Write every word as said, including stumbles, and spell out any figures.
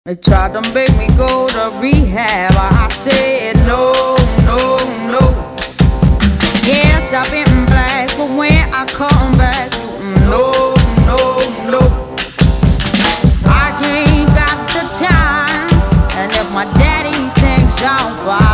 They tried to make me go to rehab. I said no, no, no. Yes, I've been black, but when I come back, no, no, no. I ain't got the time, and if my daddy thinks I'm fine,